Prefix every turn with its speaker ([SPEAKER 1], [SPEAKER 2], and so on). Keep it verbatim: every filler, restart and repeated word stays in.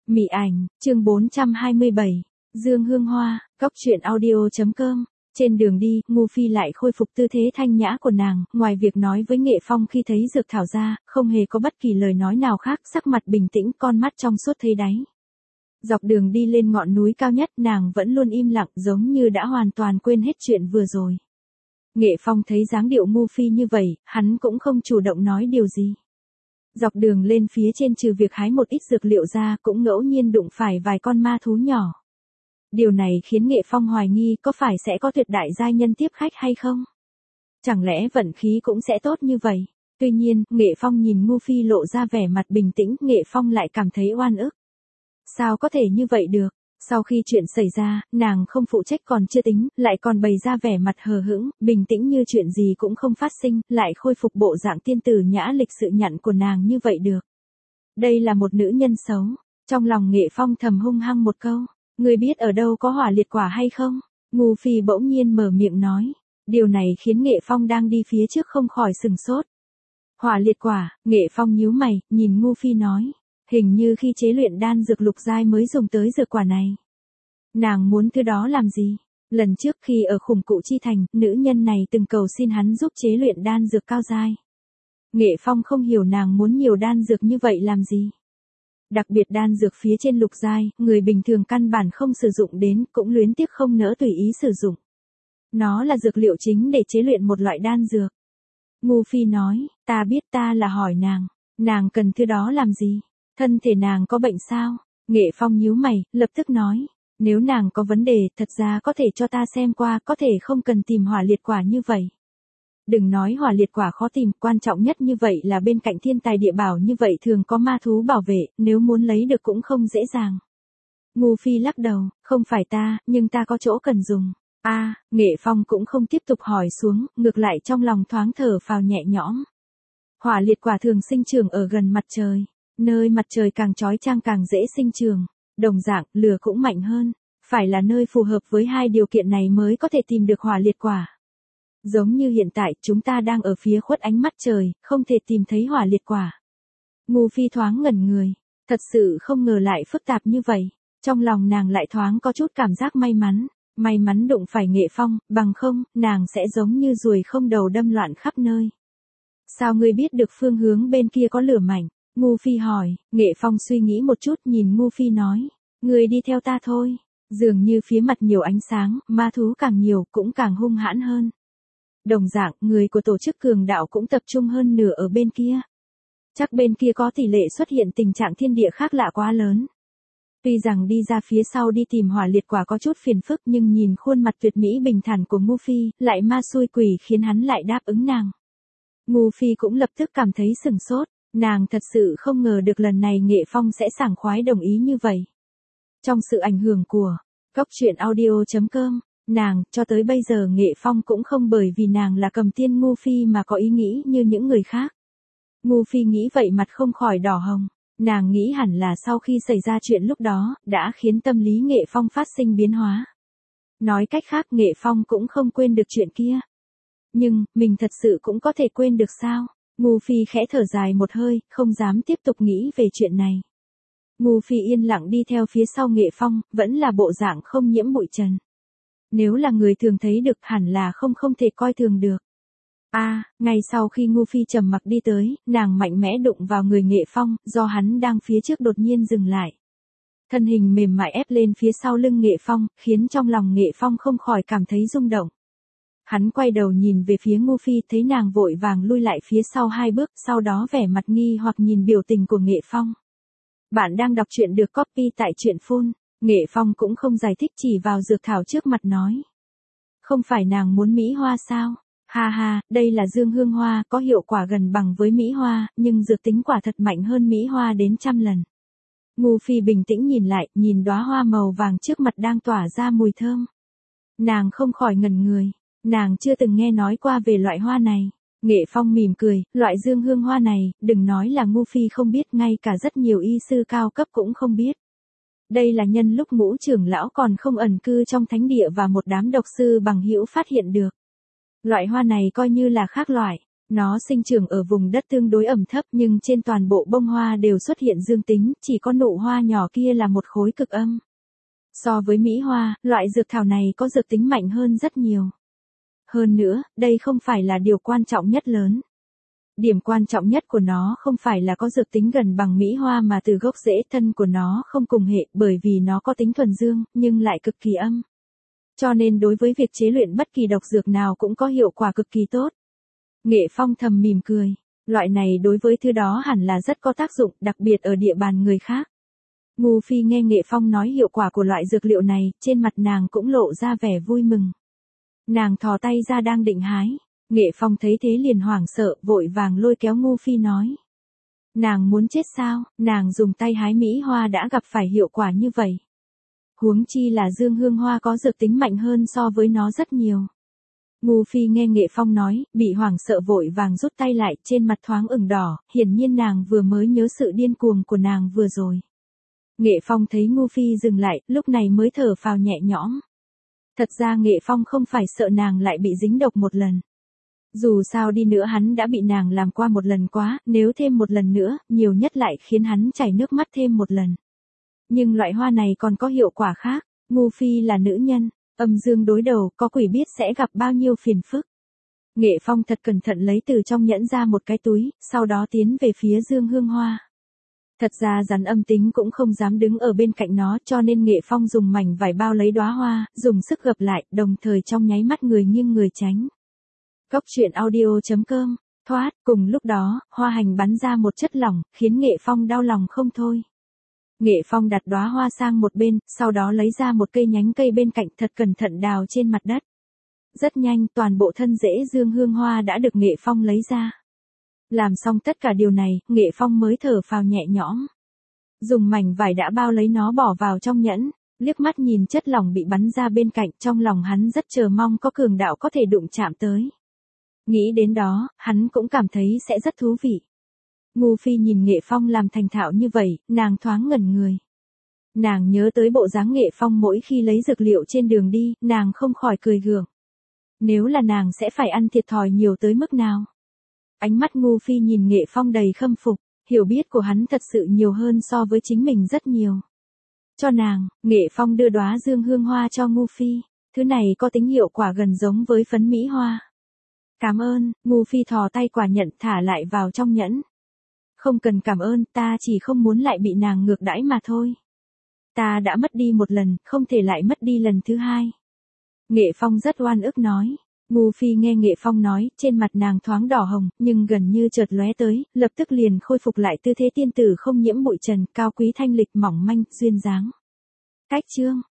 [SPEAKER 1] Mị ảnh, chương bốn trăm hai mươi bảy, Dương Hương Hoa, góc truyện audio chấm com. Trên đường đi, Ngu Phi lại khôi phục tư thế thanh nhã của nàng, ngoài việc nói với Nghệ Phong khi thấy dược thảo ra, không hề có bất kỳ lời nói nào khác, sắc mặt bình tĩnh, con mắt trong suốt thấy đáy. Dọc đường đi lên ngọn núi cao nhất, nàng vẫn luôn im lặng, giống như đã hoàn toàn quên hết chuyện vừa rồi. Nghệ Phong thấy dáng điệu Ngu Phi như vậy, hắn cũng không chủ động nói điều gì. Dọc đường lên phía trên, trừ việc hái một ít dược liệu ra, cũng ngẫu nhiên đụng phải vài con ma thú nhỏ. Điều này khiến Nghệ Phong hoài nghi có phải sẽ có tuyệt đại giai nhân tiếp khách hay không? Chẳng lẽ vận khí cũng sẽ tốt như vậy? Tuy nhiên, Nghệ Phong nhìn Ngu Phi lộ ra vẻ mặt bình tĩnh, Nghệ Phong lại cảm thấy oan ức. Sao có thể như vậy được? Sau khi chuyện xảy ra, nàng không phụ trách còn chưa tính, lại còn bày ra vẻ mặt hờ hững, bình tĩnh như chuyện gì cũng không phát sinh, lại khôi phục bộ dạng tiên tử nhã lịch sự nhặn của nàng như vậy được. Đây là một nữ nhân xấu. Trong lòng Nghệ Phong thầm hung hăng một câu. Ngươi biết ở đâu có hỏa liệt quả hay không? Ngu Phi bỗng nhiên mở miệng nói. Điều này khiến Nghệ Phong đang đi phía trước không khỏi sừng sốt. Hỏa liệt quả, Nghệ Phong nhíu mày, nhìn Ngu Phi nói. Hình như khi chế luyện đan dược lục giai mới dùng tới dược quả này. Nàng muốn thứ đó làm gì? Lần trước khi ở Khủng Cụ Chi Thành, nữ nhân này từng cầu xin hắn giúp chế luyện đan dược cao giai. Nghệ Phong không hiểu nàng muốn nhiều đan dược như vậy làm gì. Đặc biệt đan dược phía trên lục giai, người bình thường căn bản không sử dụng đến, cũng luyến tiếc không nỡ tùy ý sử dụng. Nó là dược liệu chính để chế luyện một loại đan dược. Ngu Phi nói, ta biết, ta là hỏi nàng, nàng cần thứ đó làm gì? Thân thể nàng có bệnh sao? Nghệ Phong nhíu mày, lập tức nói, nếu nàng có vấn đề, thật ra có thể cho ta xem qua, có thể không cần tìm hỏa liệt quả như vậy. Đừng nói hỏa liệt quả khó tìm, quan trọng nhất như vậy là bên cạnh thiên tài địa bảo như vậy thường có ma thú bảo vệ, nếu muốn lấy được cũng không dễ dàng. Ngu Phi lắc đầu, không phải ta, nhưng ta có chỗ cần dùng. A, à, Nghệ Phong cũng không tiếp tục hỏi xuống, ngược lại trong lòng thoáng thở phào nhẹ nhõm. Hỏa liệt quả thường sinh trưởng ở gần mặt trời, nơi mặt trời càng chói chang càng dễ sinh trưởng, đồng dạng, lửa cũng mạnh hơn, phải là nơi phù hợp với hai điều kiện này mới có thể tìm được hỏa liệt quả. Giống như hiện tại, chúng ta đang ở phía khuất ánh mắt trời, không thể tìm thấy hỏa liệt quả. Ngu Phi thoáng ngẩn người, thật sự không ngờ lại phức tạp như vậy. Trong lòng nàng lại thoáng có chút cảm giác may mắn, may mắn đụng phải Nghệ Phong, bằng không, nàng sẽ giống như ruồi không đầu đâm loạn khắp nơi. Sao ngươi biết được phương hướng bên kia có lửa mạnh? Ngu Phi hỏi. Nghệ Phong suy nghĩ một chút, nhìn Ngu Phi nói, ngươi đi theo ta thôi. Dường như phía mặt nhiều ánh sáng, ma thú càng nhiều, cũng càng hung hãn hơn. Đồng dạng, người của tổ chức cường đạo cũng tập trung hơn nửa ở bên kia. Chắc bên kia có tỷ lệ xuất hiện tình trạng thiên địa khác lạ quá lớn. Tuy rằng đi ra phía sau đi tìm hỏa liệt quả có chút phiền phức, nhưng nhìn khuôn mặt tuyệt mỹ bình thản của Ngu Phi, lại ma xui quỷ khiến hắn lại đáp ứng nàng. Ngu Phi cũng lập tức cảm thấy sừng sốt, nàng thật sự không ngờ được lần này Nghệ Phong sẽ sảng khoái đồng ý như vậy. Trong sự ảnh hưởng của góc truyện audio chấm com, nàng, cho tới bây giờ Nghệ Phong cũng không bởi vì nàng là cầm tiên Ngu Phi mà có ý nghĩ như những người khác. Ngu Phi nghĩ vậy mặt không khỏi đỏ hồng, nàng nghĩ hẳn là sau khi xảy ra chuyện lúc đó, đã khiến tâm lý Nghệ Phong phát sinh biến hóa. Nói cách khác, Nghệ Phong cũng không quên được chuyện kia. Nhưng, mình thật sự cũng có thể quên được sao? Ngu Phi khẽ thở dài một hơi, không dám tiếp tục nghĩ về chuyện này. Ngu Phi yên lặng đi theo phía sau Nghệ Phong, vẫn là bộ dạng không nhiễm bụi trần. Nếu là người thường thấy được, hẳn là không không thể coi thường được. A, à, ngay sau khi Ngu Phi trầm mặc đi tới, nàng mạnh mẽ đụng vào người Nghệ Phong, do hắn đang phía trước đột nhiên dừng lại. Thân hình mềm mại ép lên phía sau lưng Nghệ Phong, khiến trong lòng Nghệ Phong không khỏi cảm thấy rung động. Hắn quay đầu nhìn về phía Ngu Phi, thấy nàng vội vàng lui lại phía sau hai bước, sau đó vẻ mặt nghi hoặc nhìn biểu tình của Nghệ Phong. Bạn đang đọc truyện được copy tại truyện phun. Nghệ Phong cũng không giải thích, chỉ vào dược thảo trước mặt nói. Không phải nàng muốn Mỹ Hoa sao? Ha ha, đây là Dương Hương Hoa, có hiệu quả gần bằng với Mỹ Hoa, nhưng dược tính quả thật mạnh hơn Mỹ Hoa đến trăm lần. Ngu Phi bình tĩnh nhìn lại, nhìn đóa hoa màu vàng trước mặt đang tỏa ra mùi thơm. Nàng không khỏi ngẩn người, nàng chưa từng nghe nói qua về loại hoa này. Nghệ Phong mỉm cười, loại Dương Hương Hoa này, đừng nói là Ngu Phi không biết, ngay cả rất nhiều y sư cao cấp cũng không biết. Đây là nhân lúc Ngũ trưởng lão còn không ẩn cư trong thánh địa và một đám độc sư bằng hữu phát hiện được. Loại hoa này coi như là khác loại, Nó sinh trưởng ở vùng đất tương đối ẩm thấp nhưng trên toàn bộ bông hoa đều xuất hiện dương tính, chỉ có nụ hoa nhỏ kia là một khối cực âm. So với Mỹ hoa, loại dược thảo này có dược tính mạnh hơn rất nhiều. Hơn nữa, đây không phải là điều quan trọng nhất lớn. Điểm quan trọng nhất của nó không phải là có dược tính gần bằng Mỹ hoa mà từ gốc rễ thân của nó không cùng hệ bởi vì nó có tính thuần dương, nhưng lại cực kỳ âm. Cho nên đối với việc chế luyện bất kỳ độc dược nào cũng có hiệu quả cực kỳ tốt. Nghệ Phong thầm mỉm cười, loại này đối với thứ đó hẳn là rất có tác dụng, đặc biệt ở địa bàn người khác. Ngu Phi nghe Nghệ Phong nói hiệu quả của loại dược liệu này, trên mặt nàng cũng lộ ra vẻ vui mừng. Nàng thò tay ra đang định hái. Nghệ Phong thấy thế liền hoảng sợ, vội vàng lôi kéo Ngu Phi nói. Nàng muốn chết sao, nàng dùng tay hái Mỹ hoa đã gặp phải hiệu quả như vậy. Huống chi là dương hương hoa có dược tính mạnh hơn so với nó rất nhiều. Ngu Phi nghe Nghệ Phong nói, bị hoảng sợ vội vàng rút tay lại, trên mặt thoáng ửng đỏ, hiển nhiên nàng vừa mới nhớ sự điên cuồng của nàng vừa rồi. Nghệ Phong thấy Ngu Phi dừng lại, lúc này mới thở phào nhẹ nhõm. Thật ra Nghệ Phong không phải sợ nàng lại bị dính độc một lần. Dù sao đi nữa hắn đã bị nàng làm qua một lần quá, nếu thêm một lần nữa, nhiều nhất lại khiến hắn chảy nước mắt thêm một lần. Nhưng loại hoa này còn có hiệu quả khác, Ngu Phi là nữ nhân, âm dương đối đầu, có quỷ biết sẽ gặp bao nhiêu phiền phức. Nghệ Phong thật cẩn thận lấy từ trong nhẫn ra một cái túi, sau đó tiến về phía dương hương hoa. Thật ra rắn âm tính cũng không dám đứng ở bên cạnh nó cho nên Nghệ Phong dùng mảnh vải bao lấy đóa hoa, dùng sức gập lại, đồng thời trong nháy mắt người nghiêng người tránh. Cốc truyện audio chấm com, thoát, cùng lúc đó, hoa hành bắn ra một chất lỏng, khiến Nghệ Phong đau lòng không thôi. Nghệ Phong đặt đóa hoa sang một bên, sau đó lấy ra một cây nhánh cây bên cạnh thật cẩn thận đào trên mặt đất. Rất nhanh, toàn bộ thân rễ dương hương hoa đã được Nghệ Phong lấy ra. Làm xong tất cả điều này, Nghệ Phong mới thở phào nhẹ nhõm. Dùng mảnh vải đã bao lấy nó bỏ vào trong nhẫn, liếc mắt nhìn chất lỏng bị bắn ra bên cạnh, trong lòng hắn rất chờ mong có cường đạo có thể đụng chạm tới. Nghĩ đến đó, hắn cũng cảm thấy sẽ rất thú vị. Ngu Phi nhìn Nghệ Phong làm thành thạo như vậy, nàng thoáng ngẩn người. Nàng nhớ tới bộ dáng Nghệ Phong mỗi khi lấy dược liệu trên đường đi, nàng không khỏi cười gượng. Nếu là nàng sẽ phải ăn thiệt thòi nhiều tới mức nào? Ánh mắt Ngu Phi nhìn Nghệ Phong đầy khâm phục, hiểu biết của hắn thật sự nhiều hơn so với chính mình rất nhiều. Cho nàng, Nghệ Phong đưa đóa dương hương hoa cho Ngu Phi, thứ này có tính hiệu quả gần giống với phấn Mỹ hoa. Cảm ơn, Ngu Phi thò tay quả nhận thả lại vào trong nhẫn. Không cần cảm ơn, ta chỉ không muốn lại bị nàng ngược đãi mà thôi. Ta đã mất đi một lần, không thể lại mất đi lần thứ hai. Nghệ Phong rất oan ức nói. Ngu Phi nghe Nghệ Phong nói, trên mặt nàng thoáng đỏ hồng, nhưng gần như chợt lóe tới, lập tức liền khôi phục lại tư thế tiên tử không nhiễm bụi trần, cao quý thanh lịch mỏng manh, duyên dáng. Cách chương